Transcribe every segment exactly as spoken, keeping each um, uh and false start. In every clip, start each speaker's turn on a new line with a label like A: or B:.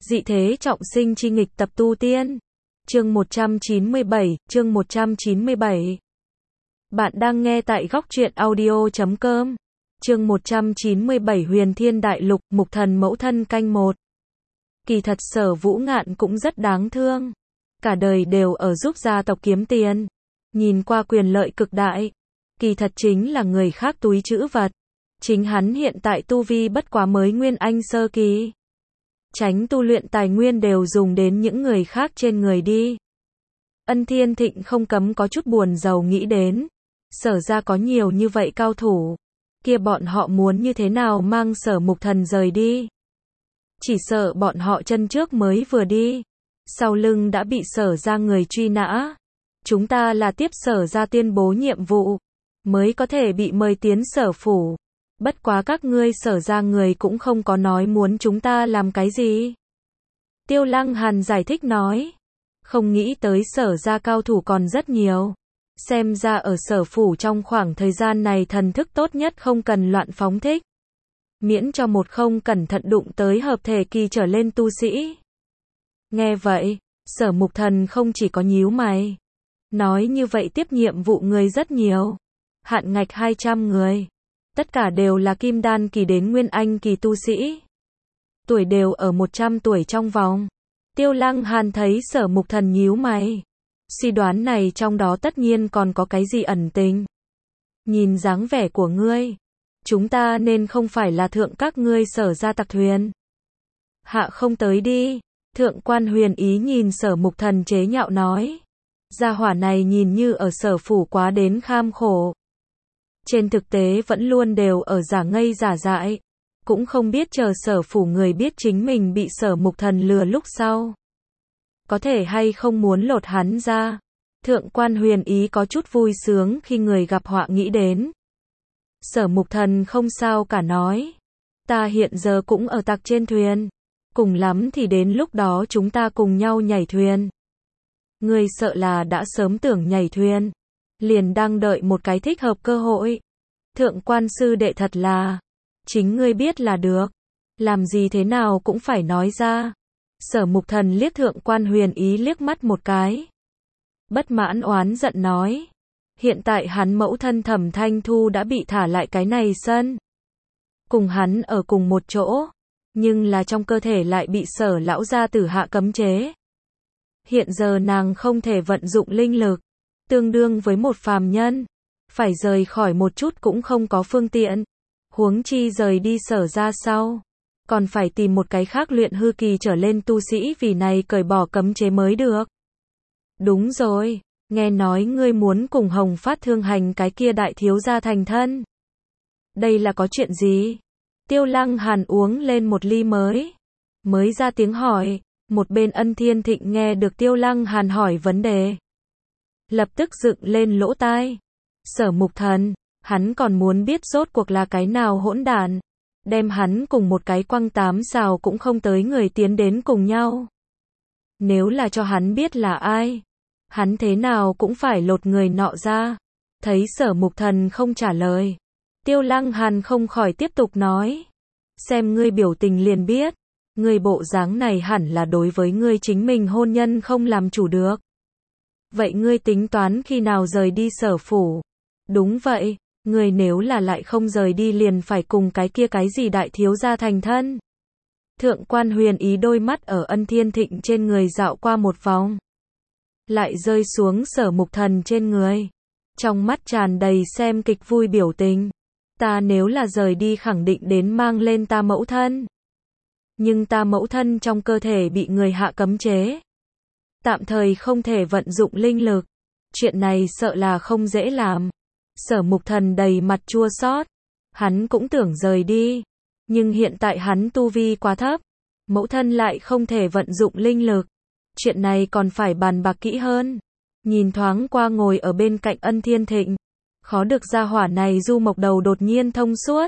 A: Dị thế trọng sinh chi nghịch tập tu tiên. Chương một trăm chín mươi bảy, chương một trăm chín mươi bảy. Bạn đang nghe tại góc truyện audio chấm com. Chương một trăm chín mươi bảy Huyền Thiên Đại Lục, Mục Thần mẫu thân canh một. Kỳ thật Sở Vũ Ngạn cũng rất đáng thương. Cả đời đều ở giúp gia tộc kiếm tiền. Nhìn qua quyền lợi cực đại. Kỳ thật chính là người khác túi trữ vật. Chính hắn hiện tại tu vi bất quá mới Nguyên Anh sơ kỳ. Tránh tu luyện tài nguyên đều dùng đến những người khác trên người đi. Ân Thiên Thịnh không cấm có chút buồn rầu nghĩ đến. Sở ra có nhiều như vậy cao thủ. Kia bọn họ muốn như thế nào mang Sở Mục Thần rời đi. Chỉ sợ bọn họ chân trước mới vừa đi. Sau lưng đã bị Sở ra người truy nã. Chúng ta là tiếp Sở ra tuyên bố nhiệm vụ. Mới có thể bị mời tiến Sở phủ. Bất quá các ngươi Sở ra người cũng không có nói muốn chúng ta làm cái gì. Tiêu Lăng Hàn giải thích nói. Không nghĩ tới Sở ra cao thủ còn rất nhiều. Xem ra ở Sở phủ trong khoảng thời gian này thần thức tốt nhất không cần loạn phóng thích. Miễn cho một không cẩn thận đụng tới hợp thể kỳ trở lên tu sĩ. Nghe vậy, Sở Mục Thần không chỉ có nhíu mày. Nói như vậy tiếp nhiệm vụ người rất nhiều. Hạn ngạch hai trăm người. Tất cả đều là kim đan kỳ đến nguyên anh kỳ tu sĩ. Tuổi đều ở một trăm tuổi trong vòng. Tiêu Lăng Hàn thấy Sở Mục Thần nhíu mày. Suy đoán này trong đó tất nhiên còn có cái gì ẩn tình. Nhìn dáng vẻ của ngươi. Chúng ta nên không phải là thượng các ngươi Sở ra tặc thuyền. Hạ không tới đi. Thượng quan Huyền Ý nhìn Sở Mục Thần chế nhạo nói. Gia hỏa này nhìn như ở Sở phủ quá đến kham khổ. Trên thực tế vẫn luôn đều ở giả ngây giả dại. Cũng không biết chờ Sở phủ người biết chính mình bị Sở Mục Thần lừa lúc sau. Có thể hay không muốn lột hắn ra. Thượng quan Huyền Ý có chút vui sướng khi người gặp họa nghĩ đến. Sở Mục Thần không sao cả nói. Ta hiện giờ cũng ở tặc trên thuyền. Cùng lắm thì đến lúc đó chúng ta cùng nhau nhảy thuyền. Ngươi sợ là đã sớm tưởng nhảy thuyền. Liền đang đợi một cái thích hợp cơ hội. Thượng quan sư đệ thật là. Chính ngươi biết là được. Làm gì thế nào cũng phải nói ra. Sở Mục Thần liếc Thượng quan Huyền Ý liếc mắt một cái. Bất mãn oán giận nói. Hiện tại hắn mẫu thân Thẩm Thanh Thu đã bị thả lại cái này sân. Cùng hắn ở cùng một chỗ. Nhưng là trong cơ thể lại bị Sở lão gia tử hạ cấm chế. Hiện giờ nàng không thể vận dụng linh lực. Tương đương với một phàm nhân. Phải rời khỏi một chút cũng không có phương tiện. Huống chi rời đi Sở ra sau. Còn phải tìm một cái khác luyện hư kỳ trở lên tu sĩ vì này cởi bỏ cấm chế mới được. Đúng rồi. Nghe nói ngươi muốn cùng Hồng Phát Thương Hành cái kia đại thiếu gia thành thân. Đây là có chuyện gì? Tiêu Lăng Hàn uống lên một ly mới. Mới ra tiếng hỏi. Một bên Ân Thiên Thịnh nghe được Tiêu Lăng Hàn hỏi vấn đề. Lập tức dựng lên lỗ tai. Sở Mục Thần, hắn còn muốn biết rốt cuộc là cái nào hỗn đản. Đem hắn cùng một cái quăng tám xào cũng không tới người tiến đến cùng nhau. Nếu là cho hắn biết là ai. Hắn thế nào cũng phải lột người nọ ra. Thấy Sở Mục Thần không trả lời. Tiêu Lăng Hàn không khỏi tiếp tục nói. Xem ngươi biểu tình liền biết. Ngươi bộ dáng này hẳn là đối với ngươi chính mình hôn nhân không làm chủ được. Vậy ngươi tính toán khi nào rời đi Sở phủ? Đúng vậy, ngươi nếu là lại không rời đi liền phải cùng cái kia cái gì đại thiếu gia thành thân. Thượng quan Huyền Ý đôi mắt ở Ân Thiên Thịnh trên người dạo qua một vòng. Lại rơi xuống Sở Mục Thần trên người. Trong mắt tràn đầy xem kịch vui biểu tình. Ta nếu là rời đi khẳng định đến mang lên ta mẫu thân. Nhưng ta mẫu thân trong cơ thể bị người hạ cấm chế. Tạm thời không thể vận dụng linh lực. Chuyện này sợ là không dễ làm. Sở Mục Thần đầy mặt chua xót. Hắn cũng tưởng rời đi. Nhưng hiện tại hắn tu vi quá thấp. Mẫu thân lại không thể vận dụng linh lực. Chuyện này còn phải bàn bạc kỹ hơn. Nhìn thoáng qua ngồi ở bên cạnh Ân Thiên Thịnh. Khó được gia hỏa này du mộc đầu đột nhiên thông suốt.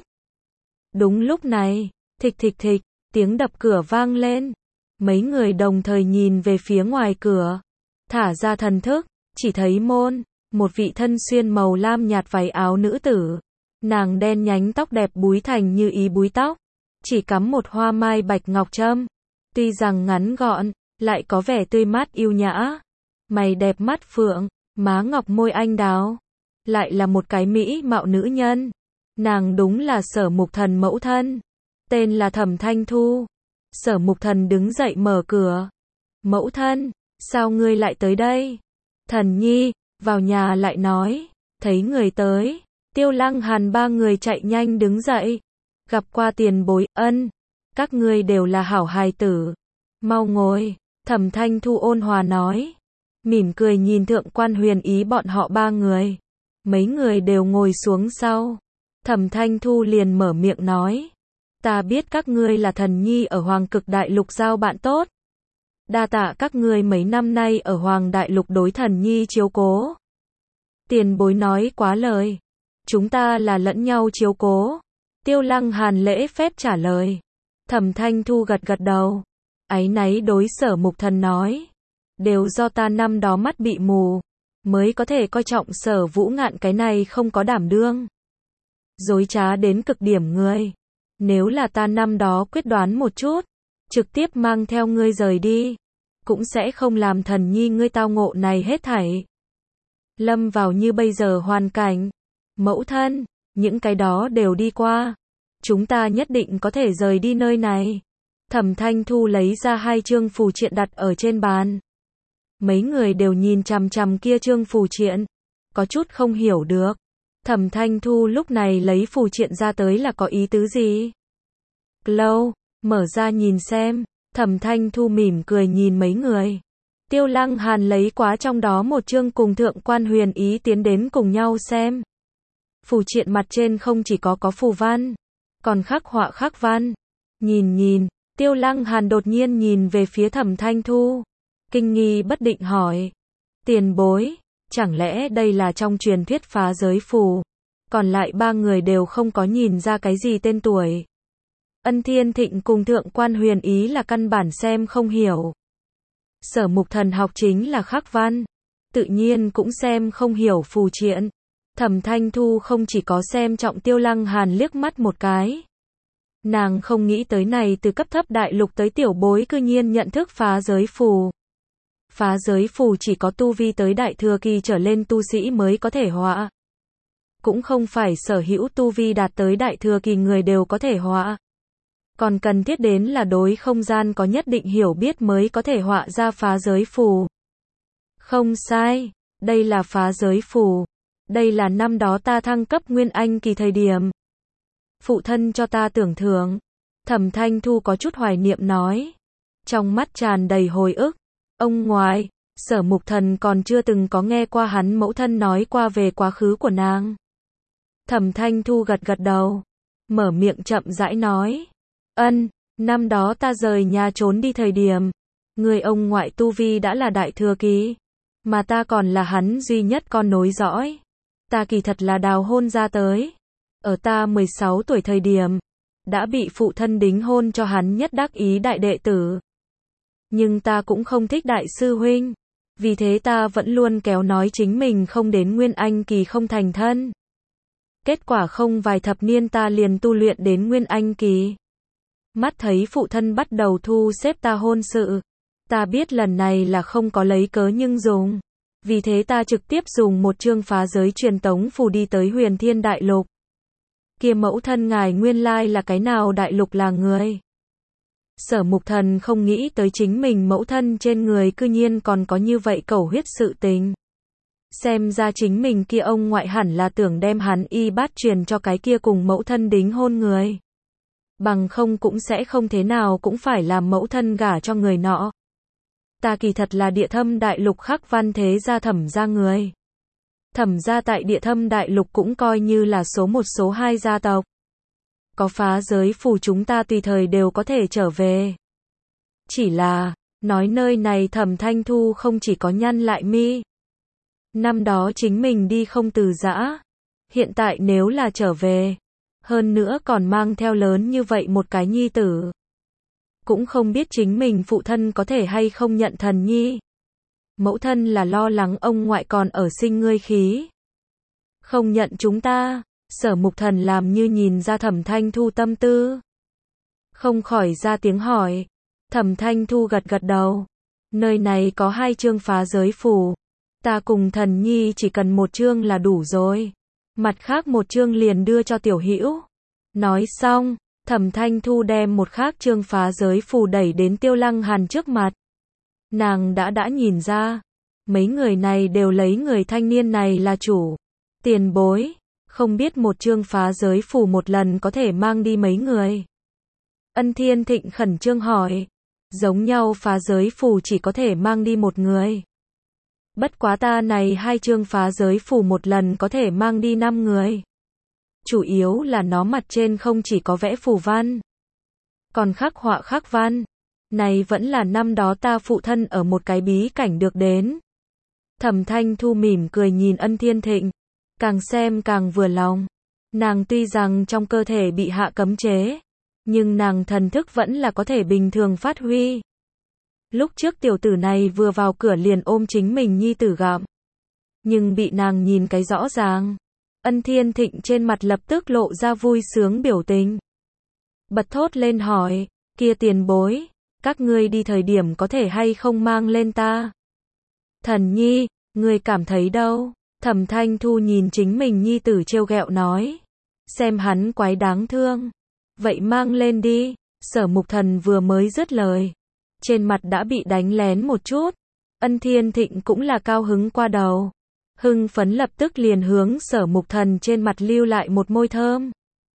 A: Đúng lúc này, thịch thịch thịch, tiếng đập cửa vang lên. Mấy người đồng thời nhìn về phía ngoài cửa. Thả ra thần thức, chỉ thấy môn. Một vị thân xuyên màu lam nhạt váy áo nữ tử. Nàng đen nhánh tóc đẹp búi thành như ý búi tóc. Chỉ cắm một hoa mai bạch ngọc trâm. Tuy rằng ngắn gọn, lại có vẻ tươi mát yêu nhã. Mày đẹp mắt phượng, má ngọc môi anh đào. Lại là một cái mỹ mạo nữ nhân. Nàng đúng là Sở Mục Thần mẫu thân. Tên là Thẩm Thanh Thu. Sở Mục Thần đứng dậy mở cửa. Mẫu thân, sao ngươi lại tới đây? Thần nhi, vào nhà lại nói. Thấy người tới, Tiêu Lăng Hàn ba người chạy nhanh đứng dậy. Gặp qua tiền bối, ân. Các ngươi đều là hảo hài tử. Mau ngồi, Thẩm Thanh Thu ôn hòa nói. Mỉm cười nhìn Thượng quan Huyền Ý bọn họ ba người. Mấy người đều ngồi xuống sau. Thẩm Thanh Thu liền mở miệng nói. Ta biết các ngươi là thần nhi ở Hoàng Cực Đại Lục giao bạn tốt. Đa tạ các ngươi mấy năm nay ở Hoàng Đại Lục đối thần nhi chiếu cố. Tiền bối nói quá lời. Chúng ta là lẫn nhau chiếu cố. Tiêu Lăng Hàn lễ phép trả lời. Thẩm Thanh Thu gật gật đầu. Áy náy đối Sở Mục Thần nói. Đều do ta năm đó mắt bị mù. Mới có thể coi trọng Sở Vũ Ngạn cái này không có đảm đương. Dối trá đến cực điểm ngươi. Nếu là ta năm đó quyết đoán một chút. Trực tiếp mang theo ngươi rời đi. Cũng sẽ không làm thần nhi ngươi tao ngộ này hết thảy. Lâm vào như bây giờ hoàn cảnh. Mẫu thân, những cái đó đều đi qua. Chúng ta nhất định có thể rời đi nơi này. Thẩm Thanh Thu lấy ra hai chương phù triện đặt ở trên bàn. Mấy người đều nhìn chằm chằm kia chương phù triện. Có chút không hiểu được. Thẩm Thanh Thu lúc này lấy phù triện ra tới là có ý tứ gì? Lâu, mở ra nhìn xem. Thẩm Thanh Thu mỉm cười nhìn mấy người. Tiêu Lăng Hàn lấy quá trong đó một chương cùng Thượng quan Huyền Ý tiến đến cùng nhau xem. Phù triện mặt trên không chỉ có có phù văn, còn khắc họa khắc văn. Nhìn nhìn, Tiêu Lăng Hàn đột nhiên nhìn về phía Thẩm Thanh Thu. Kinh nghi bất định hỏi. Tiền bối, chẳng lẽ đây là trong truyền thuyết phá giới phù? Còn lại ba người đều không có nhìn ra cái gì tên tuổi. Ân Thiên Thịnh cùng Thượng quan Huyền Ý là căn bản xem không hiểu. Sở Mục Thần học chính là khắc văn. Tự nhiên cũng xem không hiểu phù triện. Thẩm Thanh Thu không chỉ có xem trọng Tiêu Lăng Hàn liếc mắt một cái. Nàng không nghĩ tới này từ cấp thấp đại lục tới tiểu bối cư nhiên nhận thức phá giới phù. Phá giới phù chỉ có tu vi tới đại thừa kỳ trở lên tu sĩ mới có thể họa. Cũng không phải sở hữu tu vi đạt tới đại thừa kỳ người đều có thể họa. Còn cần thiết đến là đối không gian có nhất định hiểu biết mới có thể họa ra phá giới phù. Không sai, đây là phá giới phù. Đây là năm đó ta thăng cấp Nguyên Anh kỳ thời điểm. Phụ thân cho ta tưởng thưởng. Thẩm Thanh Thu có chút hoài niệm nói. Trong mắt tràn đầy hồi ức. Ông ngoại, Sở Mục Thần còn chưa từng có nghe qua hắn mẫu thân nói qua về quá khứ của nàng. Thẩm Thanh Thu gật gật đầu. Mở miệng chậm rãi nói. Ân, năm đó ta rời nhà trốn đi thời điểm. Người ông ngoại tu vi đã là đại thừa kỳ. Mà ta còn là hắn duy nhất con nối dõi. Ta kỳ thật là đào hôn ra tới. Ở ta mười sáu tuổi thời điểm. Đã bị phụ thân đính hôn cho hắn nhất đắc ý đại đệ tử. Nhưng ta cũng không thích đại sư huynh. Vì thế ta vẫn luôn kéo nói chính mình không đến Nguyên Anh kỳ không thành thân. Kết quả không vài thập niên ta liền tu luyện đến Nguyên Anh kỳ. Mắt thấy phụ thân bắt đầu thu xếp ta hôn sự. Ta biết lần này là không có lấy cớ nhưng dùng. Vì thế ta trực tiếp dùng một chương phá giới truyền tống phù đi tới Huyền Thiên Đại Lục. Kia mẫu thân ngài nguyên lai là cái nào đại lục là người? Sở Mục Thần không nghĩ tới chính mình mẫu thân trên người cư nhiên còn có như vậy cẩu huyết sự tình. Xem ra chính mình kia ông ngoại hẳn là tưởng đem hắn y bát truyền cho cái kia cùng mẫu thân đính hôn người. Bằng không cũng sẽ không thế nào cũng phải làm mẫu thân gả cho người nọ. Ta kỳ thật là Địa Thâm Đại Lục khắc văn thế gia Thẩm gia người. Thẩm gia tại Địa Thâm Đại Lục cũng coi như là số một số hai gia tộc. Có phá giới phù chúng ta tùy thời đều có thể trở về. Chỉ là, nói nơi này Thẩm Thanh Thu không chỉ có nhăn lại mi. Năm đó chính mình đi không từ giã. Hiện tại nếu là trở về. Hơn nữa còn mang theo lớn như vậy một cái nhi tử. Cũng không biết chính mình phụ thân có thể hay không nhận thần nhi. Mẫu thân là lo lắng ông ngoại còn ở sinh ngươi khí. Không nhận chúng ta. Sở Mục Thần làm như nhìn ra Thẩm Thanh Thu tâm tư. Không khỏi ra tiếng hỏi. Thẩm Thanh Thu gật gật đầu. Nơi này có hai chương phá giới phù. Ta cùng Thần Nhi chỉ cần một chương là đủ rồi. Mặt khác một chương liền đưa cho Tiểu Hữu. Nói xong, Thẩm Thanh Thu đem một khác chương phá giới phù đẩy đến Tiêu Lăng Hàn trước mặt. Nàng đã đã nhìn ra, mấy người này đều lấy người thanh niên này là chủ. Tiền bối, không biết một chương phá giới phù một lần có thể mang đi mấy người? Ân Thiên Thịnh khẩn trương hỏi. Giống nhau phá giới phù chỉ có thể mang đi một người. Bất quá ta này hai chương phá giới phù một lần có thể mang đi năm người. Chủ yếu là nó mặt trên không chỉ có vẽ phù văn, còn khắc họa khắc văn. Này vẫn là năm đó ta phụ thân ở một cái bí cảnh được đến. Thẩm Thanh Thu mỉm cười nhìn Ân Thiên Thịnh, càng xem càng vừa lòng. Nàng tuy rằng trong cơ thể bị hạ cấm chế, nhưng nàng thần thức vẫn là có thể bình thường phát huy. Lúc trước tiểu tử này vừa vào cửa liền ôm chính mình nhi tử gặm, nhưng bị nàng nhìn cái rõ ràng. Ân Thiên Thịnh trên mặt lập tức lộ ra vui sướng biểu tình. Bật thốt lên hỏi, kia tiền bối, các ngươi đi thời điểm có thể hay không mang lên ta? Thần Nhi, ngươi cảm thấy đâu? Thẩm Thanh Thu nhìn chính mình nhi tử trêu ghẹo nói. Xem hắn quái đáng thương. Vậy mang lên đi. Sở Mục Thần vừa mới dứt lời, trên mặt đã bị đánh lén một chút. Ân Thiên Thịnh cũng là cao hứng qua đầu. Hưng phấn lập tức liền hướng Sở Mục Thần trên mặt lưu lại một môi thơm.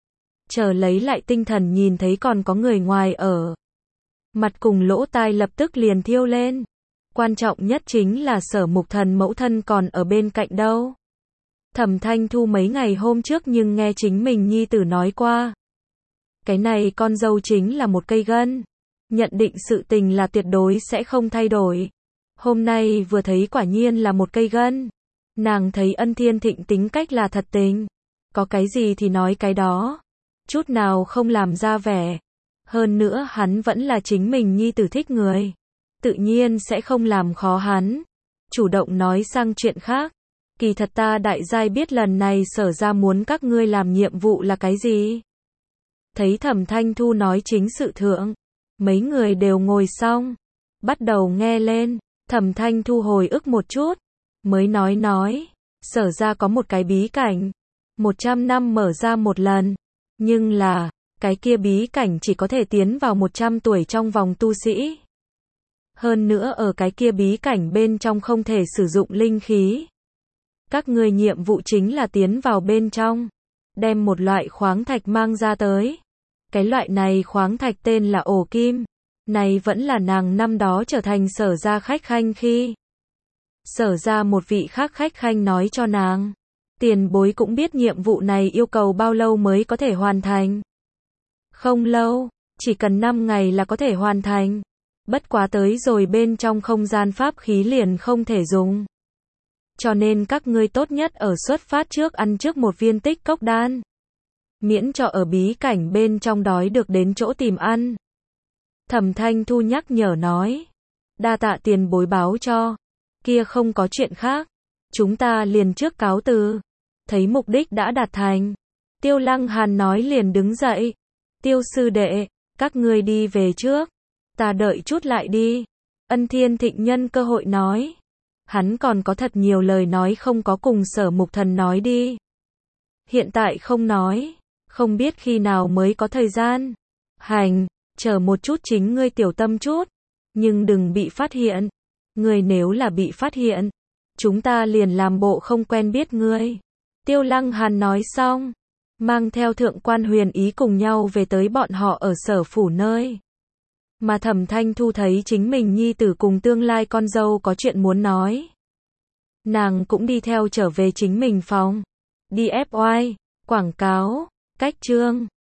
A: Chờ lấy lại tinh thần nhìn thấy còn có người ngoài ở. Mặt cùng lỗ tai lập tức liền thiêu lên. Quan trọng nhất chính là Sở Mục Thần mẫu thân còn ở bên cạnh đâu. Thẩm Thanh Thu mấy ngày hôm trước nhưng nghe chính mình nhi tử nói qua. Cái này con dâu chính là một cây gân. Nhận định sự tình là tuyệt đối sẽ không thay đổi. Hôm nay vừa thấy quả nhiên là một cây gân. Nàng thấy Ân Thiên Thịnh tính cách là thật tình. Có cái gì thì nói cái đó. Chút nào không làm ra vẻ. Hơn nữa hắn vẫn là chính mình nhi tử thích người. Tự nhiên sẽ không làm khó hắn. Chủ động nói sang chuyện khác. Kỳ thật ta đại giai biết lần này Sở ra muốn các ngươi làm nhiệm vụ là cái gì. Thấy Thẩm Thanh Thu nói chính sự thượng. Mấy người đều ngồi xong. Bắt đầu nghe lên. Thẩm Thanh Thu hồi ức một chút. Mới nói nói. Sở ra có một cái bí cảnh. một trăm năm mở ra một lần. Nhưng là, cái kia bí cảnh chỉ có thể tiến vào một trăm tuổi trong vòng tu sĩ. Hơn nữa ở cái kia bí cảnh bên trong không thể sử dụng linh khí. Các ngươi nhiệm vụ chính là tiến vào bên trong. Đem một loại khoáng thạch mang ra tới. Cái loại này khoáng thạch tên là ổ kim. Này vẫn là nàng năm đó trở thành Sở ra khách khanh khi. Sở ra một vị khác khách khanh nói cho nàng. Tiền bối cũng biết nhiệm vụ này yêu cầu bao lâu mới có thể hoàn thành. Không lâu, chỉ cần năm ngày là có thể hoàn thành. Bất quá tới rồi bên trong không gian pháp khí liền không thể dùng. Cho nên các ngươi tốt nhất ở xuất phát trước ăn trước một viên tích cốc đan. Miễn cho ở bí cảnh bên trong đói được đến chỗ tìm ăn. Thẩm Thanh Thu nhắc nhở nói. Đa tạ tiền bối báo cho. Kia không có chuyện khác. Chúng ta liền trước cáo từ. Thấy mục đích đã đạt thành. Tiêu Lăng Hàn nói liền đứng dậy. Tiêu sư đệ, các ngươi đi về trước. Ta đợi chút lại đi. Ân Thiên Thịnh nhân cơ hội nói. Hắn còn có thật nhiều lời nói không có cùng Sở Mục Thần nói đi. Hiện tại không nói. Không biết khi nào mới có thời gian. Hành, chờ một chút chính ngươi tiểu tâm chút. Nhưng đừng bị phát hiện. Ngươi nếu là bị phát hiện, chúng ta liền làm bộ không quen biết ngươi. Tiêu Lăng Hàn nói xong, mang theo Thượng quan Huyền Ý cùng nhau về tới bọn họ ở Sở phủ nơi. Mà Thẩm Thanh Thu thấy chính mình nhi tử cùng tương lai con dâu có chuyện muốn nói. Nàng cũng đi theo trở về chính mình phòng. Đi ép oai, quảng cáo, cách chương.